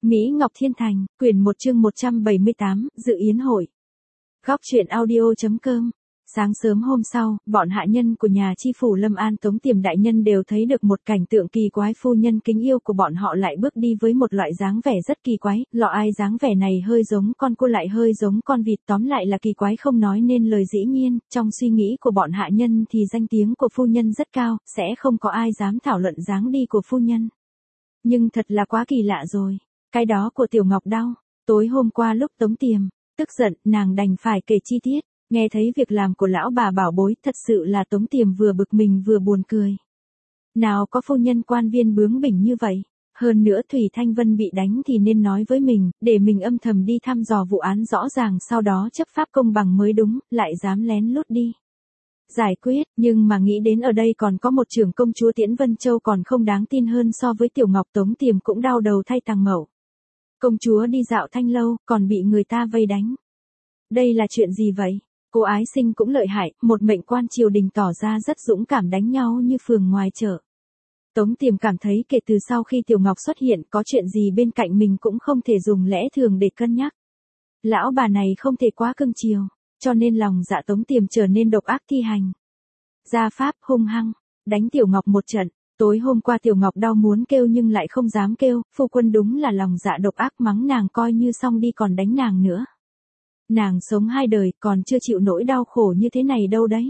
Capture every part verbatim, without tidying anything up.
Mỹ Ngọc Thiên Thành, quyển một chương một trăm bảy mươi tám, dự yến hội. Góc truyện audio.com. Sáng sớm hôm sau, bọn hạ nhân của nhà chi phủ Lâm An Tống Tiềm đại nhân đều thấy được một cảnh tượng kỳ quái. Phu nhân kính yêu của bọn họ lại bước đi với một loại dáng vẻ rất kỳ quái, lọ ai dáng vẻ này hơi giống con cua lại hơi giống con vịt, tóm lại là kỳ quái không nói nên lời. Dĩ nhiên, trong suy nghĩ của bọn hạ nhân thì danh tiếng của phu nhân rất cao, sẽ không có ai dám thảo luận dáng đi của phu nhân. Nhưng thật là quá kỳ lạ rồi. Cái đó của Tiểu Ngọc đau. Tối hôm qua lúc Tống Tiềm tức giận, nàng đành phải kể chi tiết. Nghe thấy việc làm của lão bà bảo bối, thật sự là Tống Tiềm vừa bực mình vừa buồn cười. Nào có phu nhân quan viên bướng bỉnh như vậy. Hơn nữa Thủy Thanh Vân bị đánh thì nên nói với mình, để mình âm thầm đi thăm dò vụ án rõ ràng, sau đó chấp pháp công bằng mới đúng, lại dám lén lút đi giải quyết. Nhưng mà nghĩ đến ở đây còn có một trưởng công chúa Tiễn Vân Châu còn không đáng tin hơn so với Tiểu Ngọc. Tống Tiềm cũng đau đầu thay Tàng Mậu. Công chúa đi dạo Thanh Lâu, còn bị người ta vây đánh. Đây là chuyện gì vậy? Cô ái sinh cũng lợi hại, một mệnh quan triều đình tỏ ra rất dũng cảm đánh nhau như phường ngoài chợ. Tống Tiềm cảm thấy kể từ sau khi Tiểu Ngọc xuất hiện, có chuyện gì bên cạnh mình cũng không thể dùng lẽ thường để cân nhắc. Lão bà này không thể quá cưng chiều, cho nên lòng dạ Tống Tiềm trở nên độc ác thi hành. Gia pháp hung hăng, đánh Tiểu Ngọc một trận. Tối hôm qua Tiểu Ngọc đau muốn kêu nhưng lại không dám kêu, phu quân đúng là lòng dạ độc ác, mắng nàng coi như xong đi còn đánh nàng nữa. Nàng sống hai đời còn chưa chịu nỗi đau khổ như thế này đâu đấy.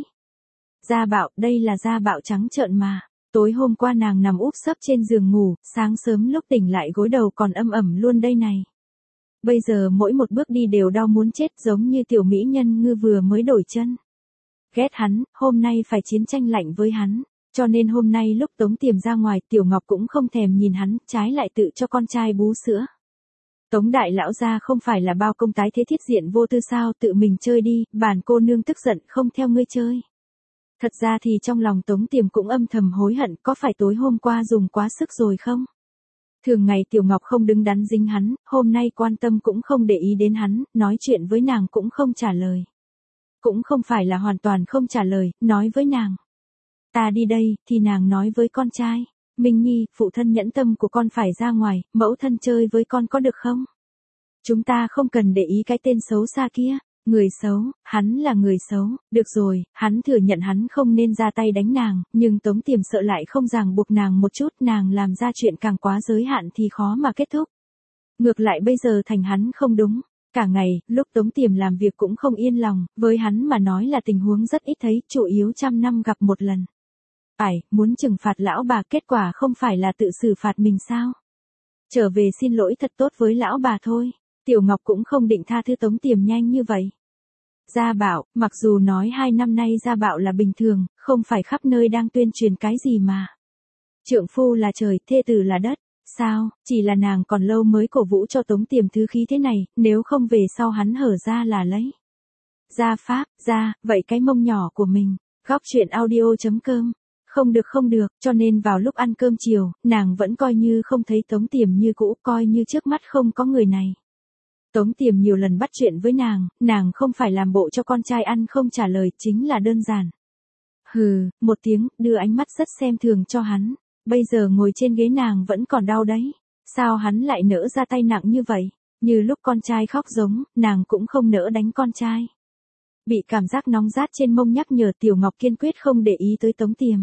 Gia Bạo, đây là Gia Bạo trắng trợn mà. Tối hôm qua nàng nằm úp sấp trên giường ngủ, sáng sớm lúc tỉnh lại gối đầu còn âm ẩm luôn đây này. Bây giờ mỗi một bước đi đều đau muốn chết, giống như tiểu mỹ nhân ngư vừa mới đổi chân. Ghét hắn, hôm nay phải chiến tranh lạnh với hắn. Cho nên hôm nay lúc Tống Tiềm ra ngoài, Tiểu Ngọc cũng không thèm nhìn hắn, trái lại tự cho con trai bú sữa. Tống đại lão gia không phải là bao công tái thế thiết diện vô tư sao, tự mình chơi đi, bản cô nương tức giận không theo ngươi chơi. Thật ra thì trong lòng Tống Tiềm cũng âm thầm hối hận, có phải tối hôm qua dùng quá sức rồi không? Thường ngày Tiểu Ngọc không đứng đắn dính hắn, hôm nay quan tâm cũng không để ý đến hắn, nói chuyện với nàng cũng không trả lời. Cũng không phải là hoàn toàn không trả lời, nói với nàng. Ta đi đây, thì nàng nói với con trai. Minh Nhi, phụ thân nhẫn tâm của con phải ra ngoài, mẫu thân chơi với con có được không? Chúng ta không cần để ý cái tên xấu xa kia. Người xấu, hắn là người xấu, được rồi, hắn thừa nhận hắn không nên ra tay đánh nàng, nhưng Tống Tiềm sợ lại không ràng buộc nàng một chút, nàng làm ra chuyện càng quá giới hạn thì khó mà kết thúc. Ngược lại bây giờ thành hắn không đúng. Cả ngày, lúc Tống Tiềm làm việc cũng không yên lòng, với hắn mà nói là tình huống rất ít thấy, chủ yếu trăm năm gặp một lần. Phải, muốn trừng phạt lão bà, kết quả không phải là tự xử phạt mình sao? Trở về xin lỗi thật tốt với lão bà thôi. Tiểu Ngọc cũng không định tha thứ Tống Tiềm nhanh như vậy. Gia Bảo, mặc dù nói hai năm nay Gia Bảo là bình thường, không phải khắp nơi đang tuyên truyền cái gì mà. Trượng phu là trời, thê tử là đất. Sao, chỉ là nàng còn lâu mới cổ vũ cho Tống Tiềm thứ khí thế này, nếu không về sau hắn hở ra là lấy. Gia pháp, gia, vậy cái mông nhỏ của mình. Góc truyện audio.com. Không được không được, cho nên vào lúc ăn cơm chiều, nàng vẫn coi như không thấy Tống Tiềm như cũ, coi như trước mắt không có người này. Tống Tiềm nhiều lần bắt chuyện với nàng, nàng không phải làm bộ cho con trai ăn không trả lời, chính là đơn giản. Hừ, một tiếng, đưa ánh mắt rất xem thường cho hắn. Bây giờ ngồi trên ghế nàng vẫn còn đau đấy. Sao hắn lại nỡ ra tay nặng như vậy? Như lúc con trai khóc giống, nàng cũng không nỡ đánh con trai. Bị cảm giác nóng rát trên mông nhắc nhở, Tiểu Ngọc kiên quyết không để ý tới Tống Tiềm.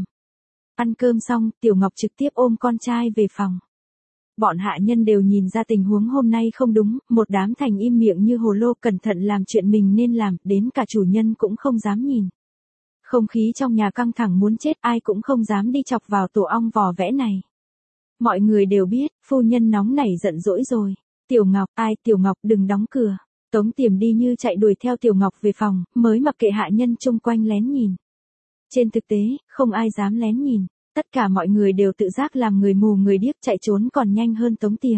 Ăn cơm xong, Tiểu Ngọc trực tiếp ôm con trai về phòng. Bọn hạ nhân đều nhìn ra tình huống hôm nay không đúng, một đám thành im miệng như hồ lô, cẩn thận làm chuyện mình nên làm, đến cả chủ nhân cũng không dám nhìn. Không khí trong nhà căng thẳng muốn chết, ai cũng không dám đi chọc vào tổ ong vò vẽ này. Mọi người đều biết, phu nhân nóng nảy giận dỗi rồi. Tiểu Ngọc, ai, Tiểu Ngọc đừng đóng cửa. Tống Tiềm đi như chạy đuổi theo Tiểu Ngọc về phòng, mới mặc kệ hạ nhân chung quanh lén nhìn. Trên thực tế, không ai dám lén nhìn. Tất cả mọi người đều tự giác làm người mù người điếc, chạy trốn còn nhanh hơn Tống Tiềm.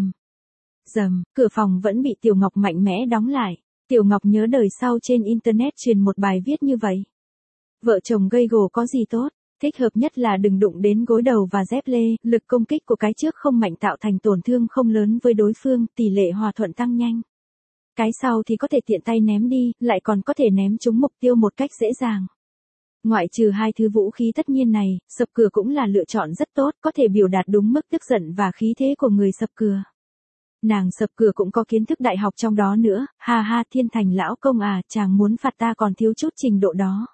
Dầm, cửa phòng vẫn bị Tiểu Ngọc mạnh mẽ đóng lại. Tiểu Ngọc nhớ đời sau trên internet truyền một bài viết như vậy. Vợ chồng gây gổ có gì tốt, thích hợp nhất là đừng đụng đến gối đầu và dép lê, lực công kích của cái trước không mạnh tạo thành tổn thương không lớn với đối phương, tỷ lệ hòa thuận tăng nhanh. Cái sau thì có thể tiện tay ném đi, lại còn có thể ném trúng mục tiêu một cách dễ dàng. Ngoại trừ hai thứ vũ khí tất nhiên này, sập cửa cũng là lựa chọn rất tốt, có thể biểu đạt đúng mức tức giận và khí thế của người sập cửa. Nàng sập cửa cũng có kiến thức đại học trong đó nữa, ha ha Thiên Thành lão công à, chàng muốn phạt ta còn thiếu chút trình độ đó.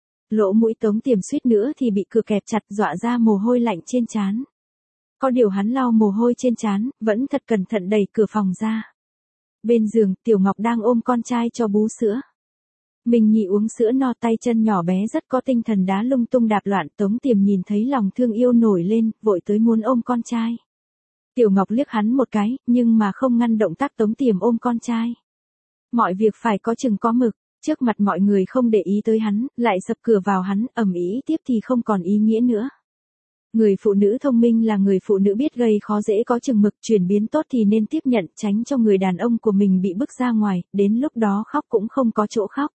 Lỗ mũi Tống Tiềm suýt nữa thì bị cửa kẹp chặt dọa ra mồ hôi lạnh trên trán. Có điều hắn lau mồ hôi trên trán, vẫn thật cẩn thận đẩy cửa phòng ra. Bên giường, Tiểu Ngọc đang ôm con trai cho bú sữa. Mình Nhi uống sữa no, tay chân nhỏ bé rất có tinh thần đá lung tung đạp loạn. Tống Tiềm nhìn thấy lòng thương yêu nổi lên, vội tới muốn ôm con trai. Tiểu Ngọc liếc hắn một cái, nhưng mà không ngăn động tác Tống Tiềm ôm con trai. Mọi việc phải có chừng có mực, trước mặt mọi người không để ý tới hắn, lại sập cửa vào hắn, ầm ĩ tiếp thì không còn ý nghĩa nữa. Người phụ nữ thông minh là người phụ nữ biết gây khó dễ có chừng mực, chuyển biến tốt thì nên tiếp nhận, tránh cho người đàn ông của mình bị bức ra ngoài, đến lúc đó khóc cũng không có chỗ khóc.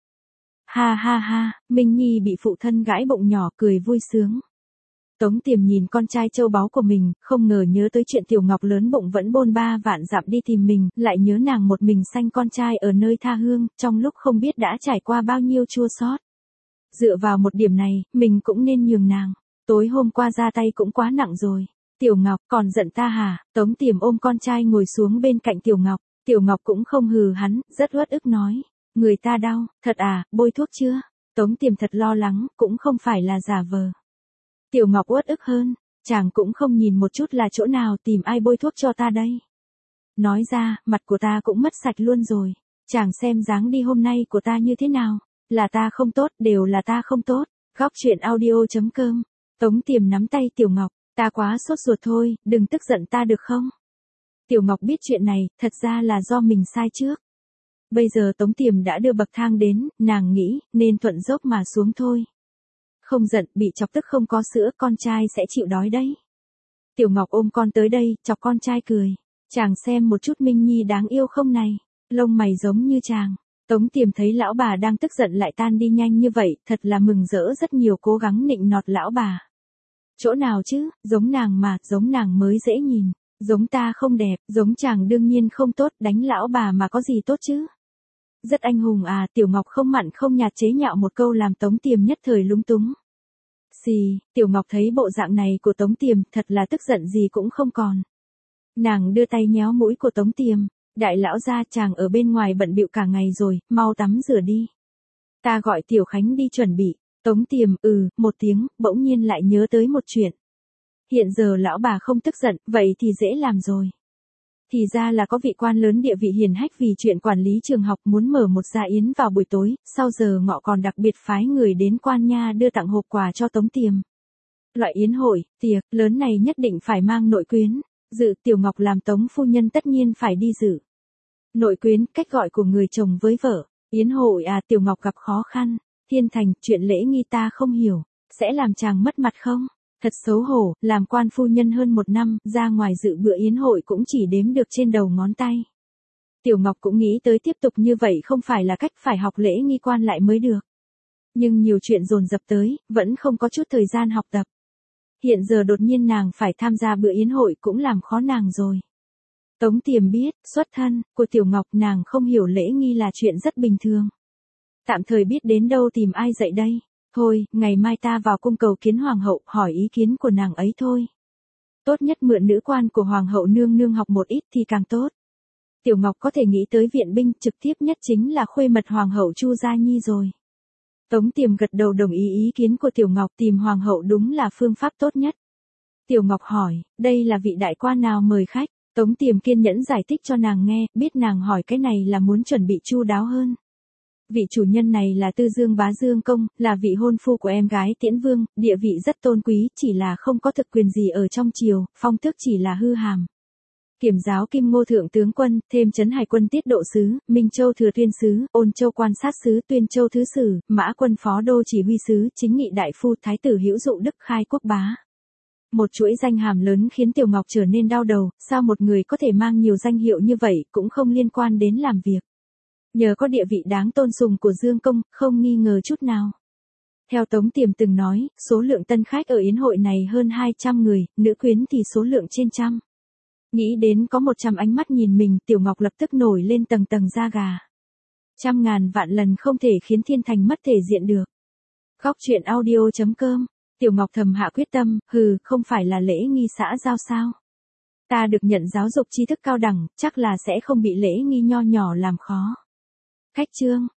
Ha ha ha, Minh Nhi bị phụ thân gãi bụng nhỏ cười vui sướng. Tống Tiềm nhìn con trai châu báu của mình, không ngờ nhớ tới chuyện Tiểu Ngọc lớn bụng vẫn bôn ba vạn dặm đi tìm mình, lại nhớ nàng một mình sanh con trai ở nơi tha hương, trong lúc không biết đã trải qua bao nhiêu chua xót. Dựa vào một điểm này, mình cũng nên nhường nàng. Tối hôm qua ra tay cũng quá nặng rồi. Tiểu Ngọc, còn giận ta hả? Tống Tiềm ôm con trai ngồi xuống bên cạnh Tiểu Ngọc. Tiểu Ngọc cũng không hừ hắn, rất uất ức nói. Người ta đau, thật à, bôi thuốc chưa? Tống Tiềm thật lo lắng, cũng không phải là giả vờ. Tiểu Ngọc uất ức hơn, chàng cũng không nhìn một chút là chỗ nào tìm ai bôi thuốc cho ta đây. Nói ra, mặt của ta cũng mất sạch luôn rồi. Chàng xem dáng đi hôm nay của ta như thế nào. Là ta không tốt, đều là ta không tốt. Góc truyện audio chấm com. Tống Tiềm nắm tay Tiểu Ngọc, ta quá sốt ruột thôi, đừng tức giận ta được không? Tiểu Ngọc biết chuyện này, thật ra là do mình sai trước. Bây giờ Tống Tiềm đã đưa bậc thang đến, nàng nghĩ, nên thuận dốc mà xuống thôi. Không giận, bị chọc tức không có sữa, con trai sẽ chịu đói đấy. Tiểu Ngọc ôm con tới đây, chọc con trai cười. Chàng xem một chút Minh Nhi đáng yêu không này, lông mày giống như chàng. Tống Tiềm thấy lão bà đang tức giận lại tan đi nhanh như vậy, thật là mừng rỡ rất nhiều, cố gắng nịnh nọt lão bà. Chỗ nào chứ, giống nàng mà, giống nàng mới dễ nhìn, giống ta không đẹp, giống chàng đương nhiên không tốt, đánh lão bà mà có gì tốt chứ. Rất anh hùng à, Tiểu Ngọc không mặn không nhạt chế nhạo một câu làm Tống Tiềm nhất thời lúng túng. Xì, Tiểu Ngọc thấy bộ dạng này của Tống Tiềm, thật là tức giận gì cũng không còn. Nàng đưa tay nhéo mũi của Tống Tiềm. Đại lão gia, chàng ở bên ngoài bận bịu cả ngày rồi, mau tắm rửa đi. Ta gọi Tiểu Khánh đi chuẩn bị. Tống Tiềm, ừ, một tiếng, bỗng nhiên lại nhớ tới một chuyện. Hiện giờ lão bà không tức giận, vậy thì dễ làm rồi. Thì ra là có vị quan lớn địa vị hiền hách vì chuyện quản lý trường học muốn mở một gia yến vào buổi tối, sau giờ ngọ còn đặc biệt phái người đến quan nha đưa tặng hộp quà cho Tống Tiềm. Loại yến hội, tiệc, lớn này nhất định phải mang nội quyến. Dự Tiểu Ngọc làm Tống phu nhân tất nhiên phải đi dự. Nội quyến, cách gọi của người chồng với vợ. Yến hội à, Tiểu Ngọc gặp khó khăn. Thiên Thành, chuyện lễ nghi ta không hiểu. Sẽ làm chàng mất mặt không? Thật xấu hổ, làm quan phu nhân hơn một năm, ra ngoài dự bữa yến hội cũng chỉ đếm được trên đầu ngón tay. Tiểu Ngọc cũng nghĩ tới tiếp tục như vậy không phải là cách, phải học lễ nghi quan lại mới được. Nhưng nhiều chuyện dồn dập tới, vẫn không có chút thời gian học tập. Hiện giờ đột nhiên nàng phải tham gia bữa yến hội cũng làm khó nàng rồi. Tống Tiềm biết, xuất thân của Tiểu Ngọc nàng không hiểu lễ nghi là chuyện rất bình thường. Tạm thời biết đến đâu tìm ai dạy đây. Thôi, ngày mai ta vào cung cầu kiến hoàng hậu, hỏi ý kiến của nàng ấy thôi. Tốt nhất mượn nữ quan của hoàng hậu nương nương học một ít thì càng tốt. Tiểu Ngọc có thể nghĩ tới viện binh, trực tiếp nhất chính là khuê mật hoàng hậu Chu Gia Nhi rồi. Tống Tiềm gật đầu đồng ý ý kiến của Tiểu Ngọc, tìm hoàng hậu đúng là phương pháp tốt nhất. Tiểu Ngọc hỏi, đây là vị đại quan nào mời khách? Tống Tiềm kiên nhẫn giải thích cho nàng nghe, biết nàng hỏi cái này là muốn chuẩn bị chu đáo hơn. Vị chủ nhân này là Tư Dương Bá Dương Công, là vị hôn phu của em gái Tiễn Vương, địa vị rất tôn quý, chỉ là không có thực quyền gì ở trong triều, phong tước chỉ là hư hàm. Kiểm giáo Kim Ngô Thượng Tướng Quân, thêm Trấn Hải Quân Tiết Độ Sứ, Minh Châu Thừa Tuyên Sứ, Ôn Châu Quan Sát Sứ, Tuyên Châu Thứ Sử, Mã Quân Phó Đô Chỉ Huy Sứ, Chính Nghị Đại Phu, Thái tử Hữu Dụ Đức Khai Quốc Bá. Một chuỗi danh hàm lớn khiến Tiểu Ngọc trở nên đau đầu, sao một người có thể mang nhiều danh hiệu như vậy cũng không liên quan đến làm việc. Nhờ có địa vị đáng tôn sùng của Dương Công, không nghi ngờ chút nào. Theo Tống Tiềm từng nói, số lượng tân khách ở yến hội này hơn hai trăm người, nữ quyến thì số lượng trên trăm. Nghĩ đến có một trăm ánh mắt nhìn mình, Tiểu Ngọc lập tức nổi lên tầng tầng da gà. Trăm ngàn vạn lần không thể khiến Thiên Thành mất thể diện được. Góc truyện audio chấm com. Tiểu Ngọc thầm hạ quyết tâm, hừ, không phải là lễ nghi xã giao sao? Ta được nhận giáo dục tri thức cao đẳng, chắc là sẽ không bị lễ nghi nho nhỏ làm khó. Khách trương,